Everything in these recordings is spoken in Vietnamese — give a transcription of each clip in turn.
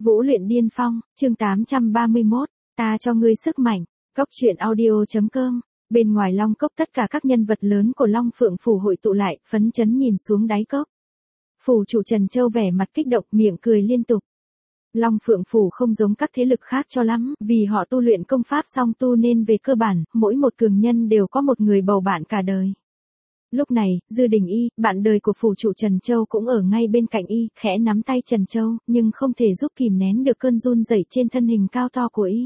Vũ luyện điên phong, chương 831, ta cho ngươi sức mạnh, Cốc truyện audio.com. Bên ngoài Long Cốc tất cả các nhân vật lớn của Long Phượng Phủ hội tụ lại, phấn chấn nhìn xuống đáy cốc. Phủ chủ Trần Châu vẻ mặt kích động, miệng cười liên tục. Long Phượng Phủ không giống các thế lực khác cho lắm, vì họ tu luyện công pháp song tu nên về cơ bản, mỗi một cường nhân đều có một người bầu bạn cả đời. Lúc này, Dư Đình Y, bạn đời của phủ chủ Trần Châu cũng ở ngay bên cạnh y, khẽ nắm tay Trần Châu, nhưng không thể giúp kìm nén được cơn run rẩy trên thân hình cao to của y.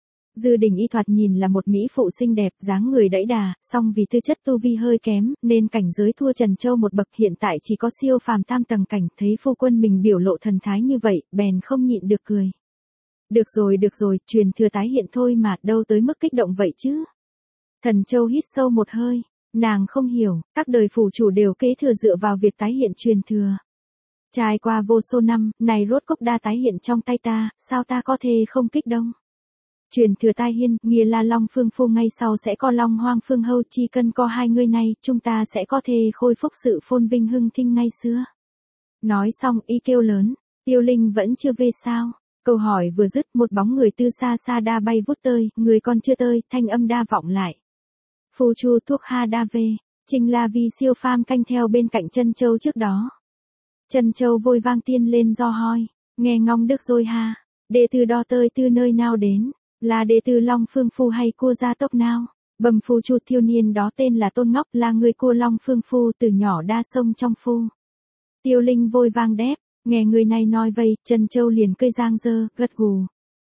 Dư Đình Y thoạt nhìn là một mỹ phụ xinh đẹp, dáng người đẫy đà, song vì tư chất tu vi hơi kém, nên cảnh giới thua Trần Châu một bậc, hiện tại chỉ có siêu phàm tam tầng cảnh. Thấy phu quân mình biểu lộ thần thái như vậy, bèn không nhịn được cười. Được rồi, truyền thừa tái hiện thôi mà, đâu tới mức kích động vậy chứ. Thần Châu hít sâu một hơi. Nàng không hiểu, các đời phủ chủ đều kế thừa dựa vào việc tái hiện truyền thừa. Trải qua vô số năm, này rốt cốc đa tái hiện trong tay ta, sao ta có thể không kích động? Truyền thừa tai hiên, nghĩa là Long Phương Phu ngay sau sẽ có Long Hoang Phương Hâu, chỉ cần có hai người này, chúng ta sẽ có thể khôi phục sự phồn vinh hưng thịnh ngày xưa. Nói xong, y kêu lớn, Tiêu Linh vẫn chưa về sao? Câu hỏi vừa dứt, một bóng người từ xa xa đa bay vút tới, người còn chưa tới, thanh âm đa vọng lại. Phu chu thuốc ha đa về, chính là vì siêu phàm canh theo bên cạnh Trân Châu trước đó. Trân Châu vội vang tiên lên do hoi, nghe ngóng được rồi ha, đệ tử đo tơi từ nơi nào đến, là đệ tử Long Phương Phu hay cua gia tộc nào? Bẩm phu chu, thiếu niên đó tên là Tôn Ngốc, là người cua Long Phương Phu, từ nhỏ đa sông trong phu. Tiêu Linh vội vang đáp, nghe người này nói vậy, Trân Châu liền cây giang dơ, gật gù.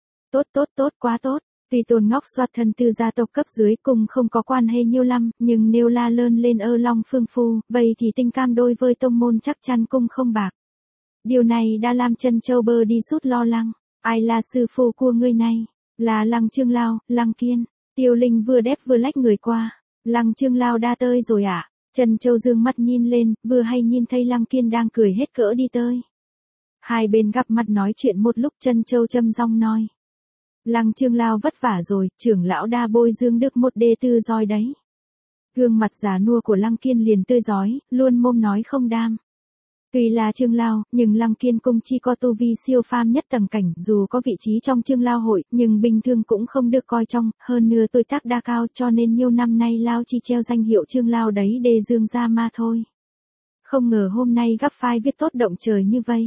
Tốt, quá tốt. Tuy Tôn Ngốc xuất thân từ gia tộc cấp dưới cùng không có quan hệ nhiều lắm, nhưng nếu la lớn lên ở Long Phương Phu, vậy thì tình cảm đối với tông môn chắc chắn cũng không bạc. Điều này đã làm Trân Châu bơ đi sút lo lắng. Ai là sư phụ của người này? Là Lăng Trương Lao, Lăng Kiên. Tiêu Linh vừa đép vừa lách người qua. Lăng Trương Lao đã tới rồi à? Trân Châu dương mắt nhìn lên, vừa hay nhìn thấy Lăng Kiên đang cười hết cỡ đi tới. Hai bên gặp mặt nói chuyện một lúc, Trân Châu châm rong nói. Lăng Trương Lao vất vả rồi, trưởng lão đa bồi dưỡng được một đệ tử giỏi đấy. Gương mặt già nua của Lăng Kiên liền tươi rói, luôn mồm nói không đam. Tuy là Trương Lao, nhưng Lăng Kiên cũng chỉ có tu vi siêu phàm nhất tầng cảnh, dù có vị trí trong Trương Lao hội, nhưng bình thường cũng không được coi trọng, hơn nữa tuổi tác đa cao, cho nên nhiều năm nay Lao chỉ treo danh hiệu Trương Lao đấy để dương ra mà thôi. Không ngờ hôm nay gặp phải viết tốt động trời như vậy.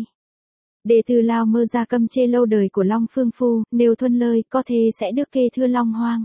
Đệ tử Lao mơ ra câm chê lâu đời của Long Phương Phu, nếu thuận lời có thể sẽ được kế thừa Long Hoang.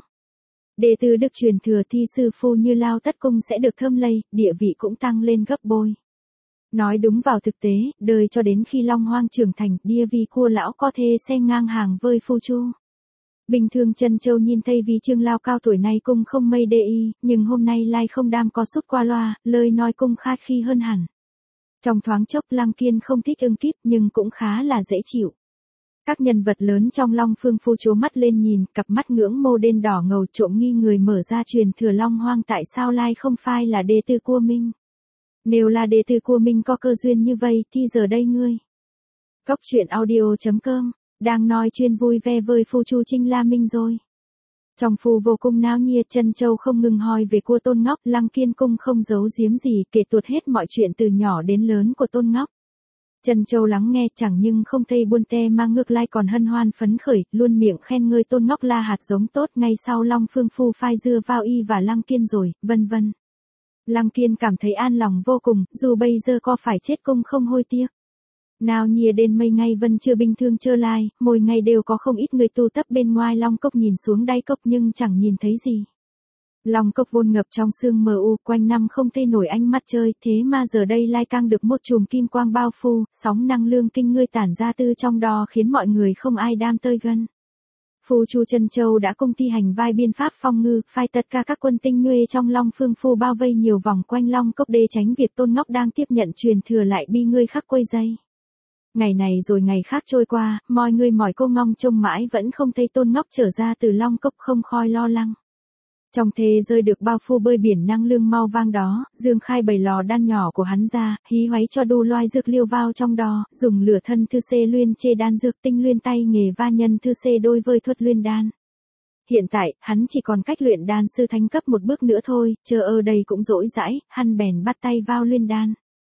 Đệ tử được truyền thừa thi sư phu như Lao tất cung sẽ được thơm lây, địa vị cũng tăng lên gấp bội. Nói đúng vào thực tế, đời cho đến khi Long Hoang trưởng thành, địa vị của lão có thể sẽ ngang hàng với Phu Chu. Bình thường Trân Châu nhìn thấy vị Trương Lao cao tuổi này cũng không mây để ý, nhưng hôm nay lại không đam có sút qua loa, lời nói cũng khách khí hơn hẳn. Trong thoáng chốc Lăng Kiên không thích ưng kíp nhưng cũng khá là dễ chịu. Các nhân vật lớn trong Long Phương Phu trố mắt lên nhìn, cặp mắt ngưỡng mộ đen đỏ ngầu trộm nghi người mở ra truyền thừa Long Hoang tại sao lại không phải là đệ tử của mình. Nếu là đệ tử của mình có cơ duyên như vậy thì giờ đây ngươi. Cốc truyện audio.com, đang nói chuyện vui vẻ với Phu Chu Trinh La Minh rồi. Trong phủ vô cùng náo nhiệt, Trân Châu không ngừng hỏi về của Tôn Ngốc, Lăng Kiên cung không giấu giếm gì, kể tuột hết mọi chuyện từ nhỏ đến lớn của Tôn Ngốc. Trân Châu lắng nghe chẳng nhưng không thấy buồn tê mà ngược lại còn hân hoan phấn khởi, luôn miệng khen ngợi Tôn Ngốc là hạt giống tốt, ngay sau Long Phương Phu phai dưa vào y và Lăng Kiên rồi, vân vân. Lăng Kiên cảm thấy an lòng vô cùng, dù bây giờ có phải chết cũng không hối tiếc. Nào nhìa đến mấy ngày vẫn chưa bình thường trở lại, mỗi ngày đều có không ít người tụ tập bên ngoài Long Cốc nhìn xuống đáy cốc nhưng chẳng nhìn thấy gì. Long Cốc vốn ngập trong sương mờ u, quanh năm không thấy nổi ánh mặt trời, thế mà giờ đây lại càng được một chùm kim quang bao phủ, sóng năng lượng kinh người tản ra từ trong đó khiến mọi người không ai đam tới gần. Phu Chu Trân Châu đã công thi hành vai biên pháp phong ngư, phái tất cả các quân tinh nhuệ trong Long Phương Phu bao vây nhiều vòng quanh Long Cốc để tránh việc Tôn Ngốc đang tiếp nhận truyền thừa lại bị người khác quấy rầy. Ngày này rồi ngày khác trôi qua, mọi người mỏi cô ngong trông mãi vẫn không thấy Tôn Ngốc trở ra từ Long Cốc, không khỏi lo lắng. Trong thế giới được bao phủ bởi biển năng lượng mau vang đó, Dương khai bày lò đan nhỏ của hắn ra, hí hoáy cho đủ loài dược liêu vào trong đó, dùng lửa thân thư xê luyện chê đan dược tinh luyện tay nghề va nhân thư xê đối với thuật luyện đan. Hiện tại, hắn chỉ còn cách luyện đan sư thánh cấp một bước nữa thôi, chờ ở đây cũng dỗi dãi, hắn bèn bắt tay vào luyện đan.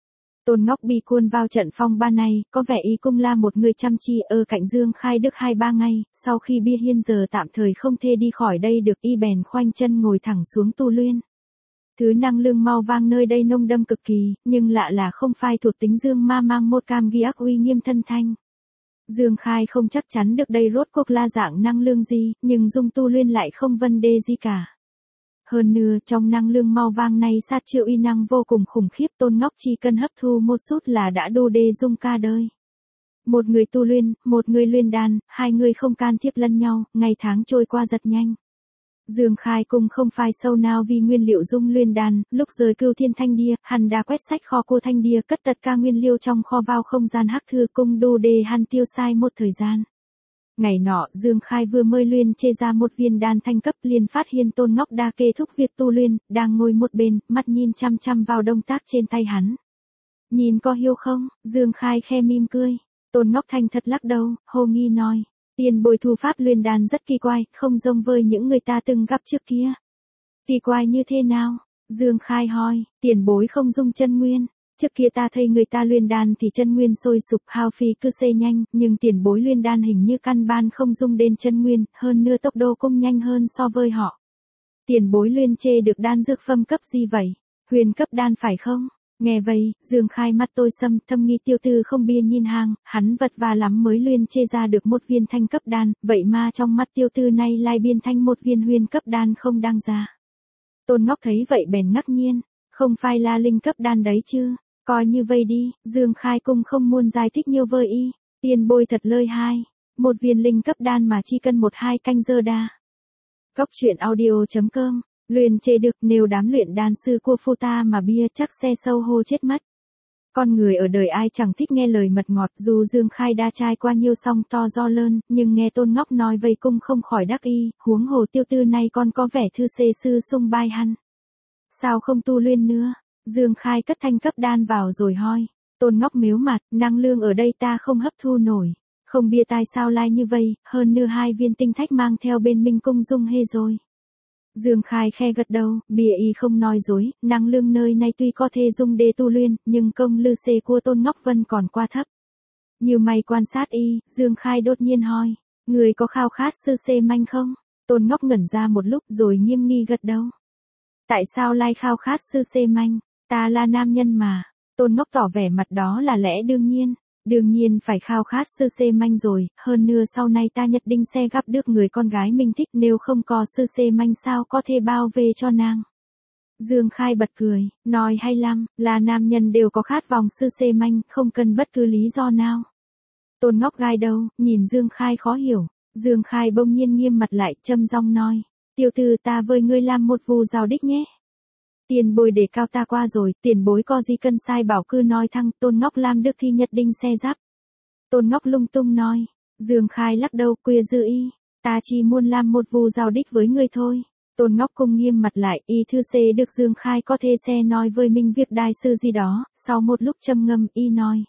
Tôn Ngóc bi cuôn vào trận phong ba này, có vẻ y cung là một người chăm chỉ ở cạnh Dương Khai Đức 2-3 ngày, sau khi bia hiên giờ tạm thời không thể đi khỏi đây được y bèn khoanh chân ngồi thẳng xuống tu luyện. Thứ năng lượng mau vang nơi đây nông đâm cực kỳ, nhưng lạ là không phai thuộc tính dương ma mang một cam ghi ác uy nghiêm thân thanh. Dương Khai không chắc chắn được đây rốt cuộc là dạng năng lượng gì, nhưng dung tu luyện lại không vấn đề gì cả. Hơn nữa trong năng lượng mau vang này sát chiêu uy năng vô cùng khủng khiếp, Tôn Ngóc chỉ cần hấp thu một chút là đã đủ để dung ca đời. Một người tu luyện, một người luyện đan, hai người không can thiệp lẫn nhau, ngày tháng trôi qua rất nhanh. Dương Khai cùng không phải sâu nào vì nguyên liệu dung luyện đan, lúc rời Cửu Thiên Thanh Đia, hắn đã quét sách kho cô Thanh Đia cất tất cả nguyên liệu trong kho vào không gian hắc thư cung đủ để hắn tiêu xài một thời gian. Ngày nọ, Dương Khai vừa mới luyện chế ra một viên đan thanh cấp liền phát hiện Tôn Ngóc đã kết thúc việc tu luyện, đang ngồi một bên, mắt nhìn chăm chăm vào động tác trên tay hắn. Nhìn có hiếu không? Dương Khai khe mỉm cười. Tôn Ngóc thành thật lắc đầu, hồ nghi nói. Tiền bối thủ pháp luyện đan rất kỳ quái, không giống với những người ta từng gặp trước kia. Kỳ quái như thế nào? Dương Khai hỏi, tiền bối không dùng chân nguyên. Trước kia ta thấy người ta luyện đan thì chân nguyên sôi sục hao phí cứ xê nhanh, nhưng tiền bối luyện đan hình như căn bản không dùng đến chân nguyên, hơn nữa tốc độ cũng nhanh hơn so với họ. Tiền bối luyện chế được đan dược phẩm cấp gì vậy? Huyền cấp đan phải không? Nghe vậy, Dương Khai mắt tôi sầm, thầm nghĩ Tiêu Tư không bia nhìn hàng, hắn vật vả lắm mới luyện chế ra được một viên thanh cấp đan, vậy mà trong mắt Tiêu Tư này lại biến thành một viên huyền cấp đan không đáng giá. Tôn Ngóc thấy vậy bèn ngạc nhiên, không phải là linh cấp đan đấy chứ? Coi như vậy đi, Dương Khai cũng không muốn giải thích nhiều với y, tiền bối thật lợi hại, một viên linh cấp đan mà chỉ cần 1-2 canh giờ đa. Góc truyện audio.com, luyện chế được nếu đám luyện đan sư của phu ta mà bia chắc xe sâu hô chết mất. Con người ở đời ai chẳng thích nghe lời mật ngọt, dù Dương Khai đã trải qua nhiều sóng to gió lớn, nhưng nghe Tôn Ngóc nói vậy cũng không khỏi đắc ý, huống hồ Tiêu Tư này còn có vẻ thư xê sư sung bai hắn. Sao không tu luyện nữa? Dương Khai cất thanh cấp đan vào rồi hỏi. Tôn Ngóc mếu mặt, năng lượng ở đây ta không hấp thu nổi. Không bia tại sao lại như vậy, hơn nữa 2 viên tinh thạch mang theo bên mình cung dung hê rồi. Dương Khai khe gật đầu, bia y không nói dối, năng lượng nơi này tuy có thể dùng để tu luyện, nhưng công lư xê của Tôn Ngóc Vân còn quá thấp. Như mày quan sát y, Dương Khai đột nhiên hỏi, người có khao khát sư xê manh không? Tôn Ngóc ngẩn ra một lúc rồi nghiêm nghi gật đầu. Tại sao lại khao khát sư xê manh? Ta là nam nhân mà. Tôn Ngóc tỏ vẻ mặt đó là lẽ đương nhiên phải khao khát sư xê manh rồi, hơn nữa sau này ta nhất định sẽ gặp được người con gái mình thích, nếu không có sư xê manh sao có thể bao về cho nàng. Dương Khai bật cười, nói hay lắm, là nam nhân đều có khát vọng sư xê manh, không cần bất cứ lý do nào. Tôn Ngóc gai đầu, nhìn Dương Khai khó hiểu, Dương Khai bỗng nhiên nghiêm mặt lại, châm giọng nói, Tiêu Tư ta với ngươi làm một vụ giao đích nhé. Tiền bối để cao ta qua rồi, tiền bối có gì cần sai bảo cứ nói thăng, Tôn Ngóc làm được thì nhất định xe giáp. Tôn Ngóc lung tung nói, Dương Khai lắc đầu quìa dư y, ta chỉ muốn làm một vụ giao đích với người thôi. Tôn Ngóc cung nghiêm mặt lại, y thư xê được Dương Khai có thể xe nói với mình việc đại sư gì đó, sau một lúc trầm ngâm y nói.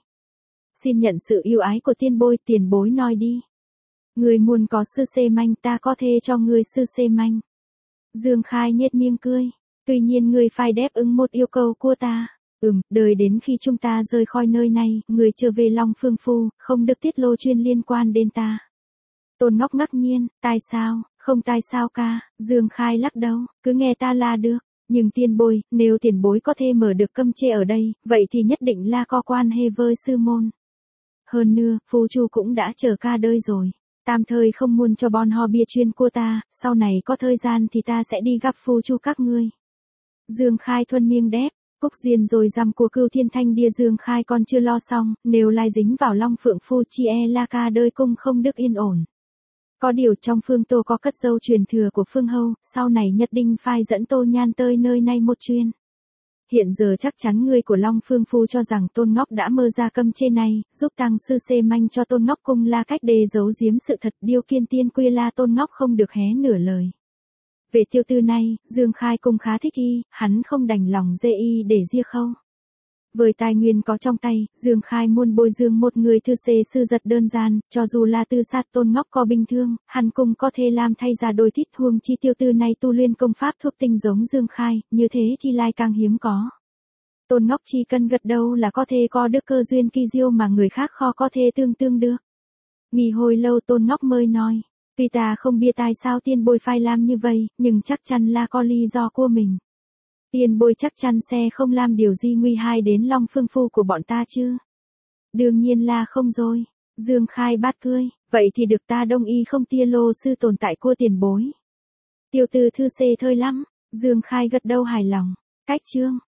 Xin nhận sự yêu ái của tiền bối nói đi. Người muốn có sư xê manh ta có thể cho người sư xê manh. Dương Khai nhếch miệng cười. Tuy nhiên người phải đáp ứng một yêu cầu của ta. Đợi đến khi chúng ta rời khỏi nơi này, người trở về Long Phương Phu, không được tiết lộ chuyện liên quan đến ta. Tôn Ngóc ngạc nhiên, tại sao, không tại sao cả, Dương Khai lắc đầu, cứ nghe ta là được. Nhưng tiền bối, nếu tiền bối có thể mở được cấm chế ở đây, vậy thì nhất định là có quan hệ với sư môn. Hơn nữa, Phu Chu cũng đã chờ ca đời rồi. Tạm thời không muốn cho bọn họ bịa chuyện của ta, sau này có thời gian thì ta sẽ đi gặp Phu Chu các ngươi. Dương Khai thuần miệng đáp, cúc diên rồi rằm của Cửu Thiên Thanh Đia Dương Khai còn chưa lo xong, nếu lại dính vào Long Phượng Phu chi là cả đời cung không được yên ổn. Có điều trong Phương Tô có cất dấu truyền thừa của Phương Hầu, sau này nhất định phải dẫn Tô Nhan tới nơi này một chuyến. Hiện giờ chắc chắn người của Long Phương Phu cho rằng Tôn Ngóc đã mơ ra cấm chế này, giúp tăng sư xê manh cho Tôn Ngóc cung là cách để giấu giếm sự thật, điều kiện tiên quy là Tôn Ngóc không được hé nửa lời. Về Tiêu Tư này, Dương Khai cũng khá thích y, hắn không đành lòng dê y để ria khâu. Với tài nguyên có trong tay, Dương Khai muốn bồi dưỡng một người thư xê sư giật đơn giản, cho dù là tư sát Tôn Ngóc có bình thường, hắn cũng có thể làm thay ra đôi thít, huống chi Tiêu Tư này tu luyện công pháp thuộc tinh giống Dương Khai, như thế thì lại càng hiếm có. Tôn Ngọc chỉ cần gật đầu là có thể có được cơ duyên kỳ diệu mà người khác khó có thể tương tương được. Nghỉ hồi lâu Tôn Ngọc mới nói, tuy ta không biết tại sao tiền bối phải làm như vậy, nhưng chắc chắn là có lý do của mình. Tiền bối chắc chắn sẽ không làm điều gì nguy hại đến Long Phương Phu của bọn ta chứ. Đương nhiên là không rồi. Dương Khai bát cười, vậy thì được, ta đồng ý không tiết lộ sự tồn tại của tiền bối. Tiểu tử thư xê thơi lắm, Dương Khai gật đầu hài lòng. Cách chương